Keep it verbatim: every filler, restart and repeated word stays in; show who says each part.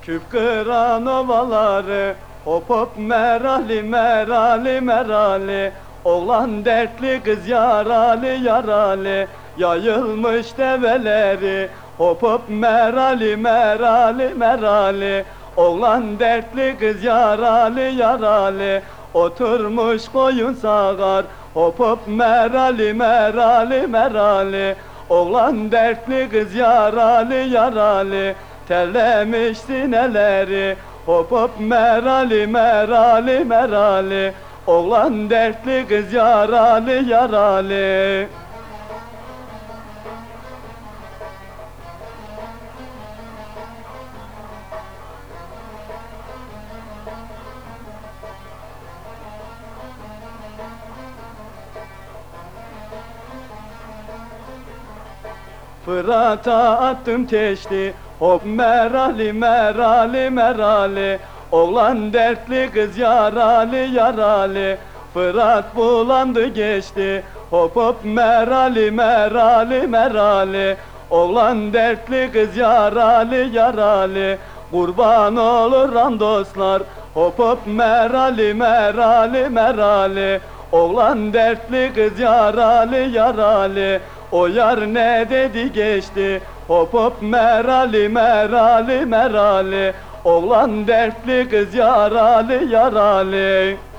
Speaker 1: Küp kıran ovaları, hop hop merali merali merali. Oğlan dertli kız yaralı yaralı, yayılmış develeri. Hop hop merali merali merali. Oğlan dertli kız yaralı yaralı, oturmuş koyun sağar. Hop hop merali merali merali. Oğlan dertli kız yaralı yaralı, terlemiş sineleri. Hop hop merali merali merali. Oğlan dertli kız yaralı yaralı. Fırat'a attım teşti, hop merali merali merali. Oğlan dertli kız yaralı yaralı, Fırat bulandı geçti. Hop hop merali merali merali. Oğlan dertli kız yaralı yaralı, kurban olurum dostlar. Hop hop merali merali merali. Oğlan dertli kız yaralı yaralı, o yar ne dedi geçti. Hop hop merali merali merali. Oğlan dertli kız yaralı yaralı.